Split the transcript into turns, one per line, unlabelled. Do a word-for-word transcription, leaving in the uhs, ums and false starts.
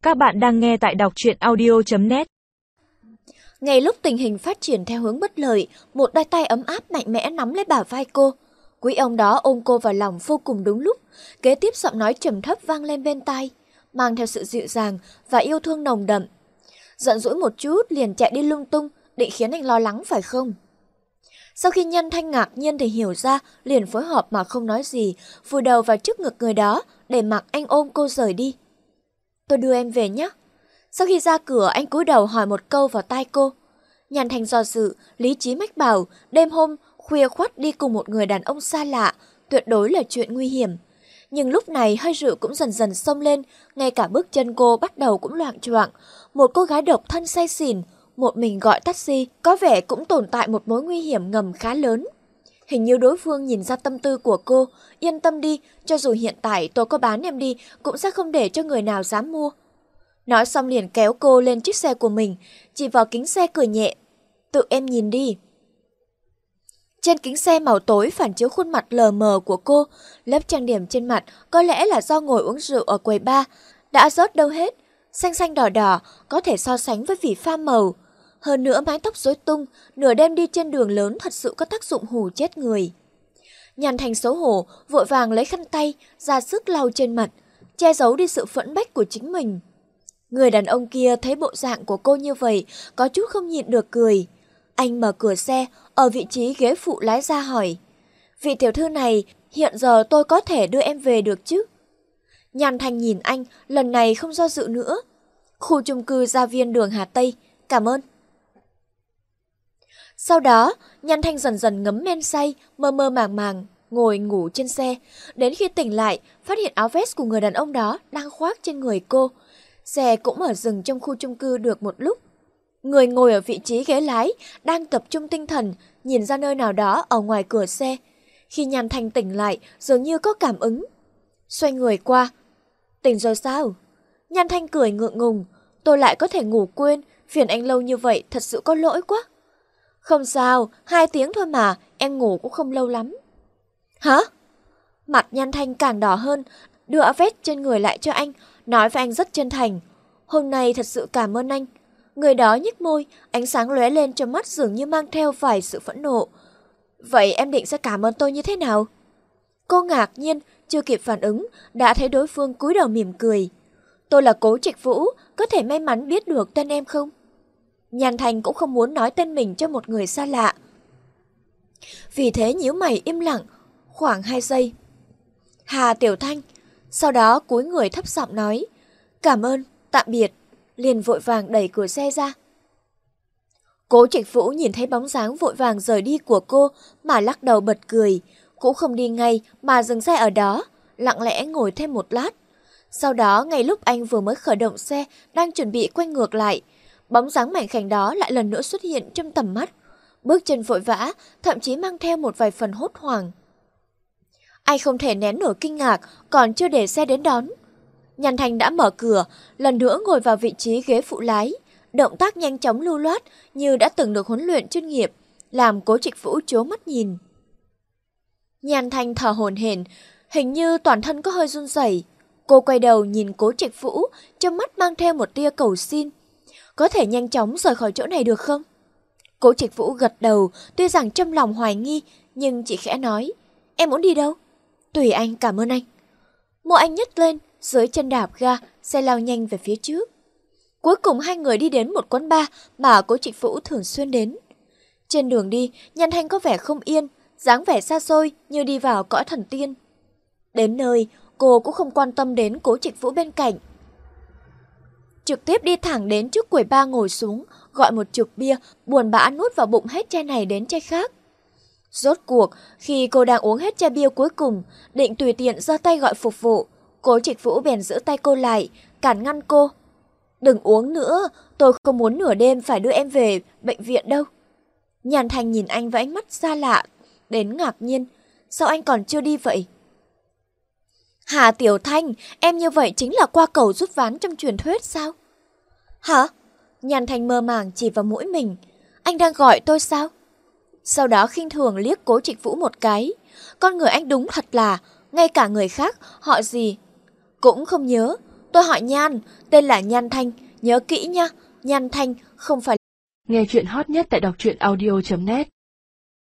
Các bạn đang nghe tại đọc truyện audio chấm net.
Ngay lúc tình hình phát triển theo hướng bất lợi, một đôi tay ấm áp mạnh mẽ nắm lấy bả vai cô. Quý ông đó ôm cô vào lòng vô cùng đúng lúc. Kế tiếp giọng nói trầm thấp vang lên bên tai, mang theo sự dịu dàng và yêu thương nồng đậm. Giận dỗi một chút liền chạy đi lung tung, định khiến anh lo lắng phải không? Sau khi Nhân Thanh ngạc nhiên thì hiểu ra, liền phối hợp mà không nói gì, vùi đầu vào trước ngực người đó, để mặc anh ôm cô rời đi. Tôi đưa em về nhé. Sau khi ra cửa, anh cúi đầu hỏi một câu vào tai cô. Nhàn Thanh do dự, lý trí mách bảo, đêm hôm khuya khoắt đi cùng một người đàn ông xa lạ, tuyệt đối là chuyện nguy hiểm. Nhưng lúc này hơi rượu cũng dần dần xông lên, ngay cả bước chân cô bắt đầu cũng loạng choạng. Một cô gái độc thân say xỉn, một mình gọi taxi, có vẻ cũng tồn tại một mối nguy hiểm ngầm khá lớn. Hình như đối phương nhìn ra tâm tư của cô, yên tâm đi, cho dù hiện tại tôi có bán em đi, cũng sẽ không để cho người nào dám mua. Nói xong liền kéo cô lên chiếc xe của mình, chỉ vào kính xe cười nhẹ. Tự em nhìn đi. Trên kính xe màu tối phản chiếu khuôn mặt lờ mờ của cô, lớp trang điểm trên mặt có lẽ là do ngồi uống rượu ở quầy bar, đã rớt đâu hết, xanh xanh đỏ đỏ, có thể so sánh với vị pha màu. Hơn nữa mái tóc rối tung, nửa đêm đi trên đường lớn thật sự có tác dụng hù chết người. Nhàn Thành xấu hổ, vội vàng lấy khăn tay, ra sức lau trên mặt, che giấu đi sự phẫn bách của chính mình. Người đàn ông kia thấy bộ dạng của cô như vậy, có chút không nhịn được cười. Anh mở cửa xe, ở vị trí ghế phụ lái ra hỏi. Vị tiểu thư này, hiện giờ tôi có thể đưa em về được chứ? Nhàn Thành nhìn anh, lần này không do dự nữa. Khu chung cư Gia Viên đường Hà Tây, cảm ơn. Sau đó, Nhàn Thanh dần dần ngấm men say, mơ mơ màng màng, ngồi ngủ trên xe. Đến khi tỉnh lại, phát hiện áo vest của người đàn ông đó đang khoác trên người cô. Xe cũng ở dừng trong khu chung cư được một lúc. Người ngồi ở vị trí ghế lái, đang tập trung tinh thần, nhìn ra nơi nào đó ở ngoài cửa xe. Khi Nhàn Thanh tỉnh lại, dường như có cảm ứng. Xoay người qua. Tỉnh rồi sao? Nhàn Thanh cười ngượng ngùng. Tôi lại có thể ngủ quên, phiền anh lâu như vậy, thật sự có lỗi quá. Không sao, hai tiếng thôi mà, em ngủ cũng không lâu lắm. Hả? Mặt Nhan Thanh càng đỏ hơn, đưa áo vest trên người lại cho anh, nói với anh rất chân thành. Hôm nay thật sự cảm ơn anh. Người đó nhếch môi, ánh sáng lóe lên trong mắt dường như mang theo vài sự phẫn nộ. Vậy em định sẽ cảm ơn tôi như thế nào? Cô ngạc nhiên, chưa kịp phản ứng, đã thấy đối phương cúi đầu mỉm cười. Tôi là Cố Trịch Vũ, có thể may mắn biết được tên em không? Nhàn Thành cũng không muốn nói tên mình cho một người xa lạ. Vì thế nhíu mày im lặng, khoảng hai giây. Hà Tiểu Thanh, sau đó cúi người thấp giọng nói, cảm ơn, tạm biệt, liền vội vàng đẩy cửa xe ra. Cố Trịch Vũ nhìn thấy bóng dáng vội vàng rời đi của cô mà lắc đầu bật cười, cũng không đi ngay mà dừng xe ở đó, lặng lẽ ngồi thêm một lát. Sau đó ngay lúc anh vừa mới khởi động xe, đang chuẩn bị quay ngược lại, bóng dáng mảnh khảnh đó lại lần nữa xuất hiện trong tầm mắt, bước chân vội vã, thậm chí mang theo một vài phần hốt hoảng. Anh không thể nén nổi kinh ngạc, còn chưa để xe đến đón. Nhàn Thành đã mở cửa, lần nữa ngồi vào vị trí ghế phụ lái, động tác nhanh chóng lưu loát như đã từng được huấn luyện chuyên nghiệp, làm Cố Trịch Vũ trố mắt nhìn. Nhàn Thành thở hổn hển, hình như toàn thân có hơi run rẩy. Cô quay đầu nhìn Cố Trịch Vũ, trong mắt mang theo một tia cầu xin. Có thể nhanh chóng rời khỏi chỗ này được không? Cố Trịch Vũ gật đầu, tuy rằng trong lòng hoài nghi, nhưng chỉ khẽ nói, em muốn đi đâu? Tùy anh, cảm ơn anh. Môi anh nhấc lên, dưới chân đạp ga, xe lao nhanh về phía trước. Cuối cùng hai người đi đến một quán bar mà Cố Trịch Vũ thường xuyên đến. Trên đường đi, Nhàn Thanh có vẻ không yên, dáng vẻ xa xôi như đi vào cõi thần tiên. Đến nơi, cô cũng không quan tâm đến Cố Trịch Vũ bên cạnh. Trực tiếp đi thẳng đến trước quầy bar ngồi xuống, gọi một chục bia, buồn bã nuốt vào bụng hết chai này đến chai khác. Rốt cuộc, khi cô đang uống hết chai bia cuối cùng, định tùy tiện giơ tay gọi phục vụ, Cố Trịch Vũ bèn giữ tay cô lại, cản ngăn cô. Đừng uống nữa, tôi không muốn nửa đêm phải đưa em về bệnh viện đâu. Nhàn Thành nhìn anh với ánh mắt xa lạ, đến ngạc nhiên, sao anh còn chưa đi vậy? Hà Tiểu Thanh, em như vậy chính là qua cầu rút ván trong truyền thuyết sao? Hả? Nhàn Thành mơ màng chỉ vào mũi mình. Anh đang gọi tôi sao? Sau đó khinh thường liếc Cố Trịch Vũ một cái. Con người anh đúng thật là, ngay cả người khác, họ gì cũng không nhớ. Tôi hỏi Nhan, tên là Nhan Thanh, nhớ kỹ nha, Nhan Thanh không phải.
Nghe chuyện hot nhất tại đọc truyện audio chấm net.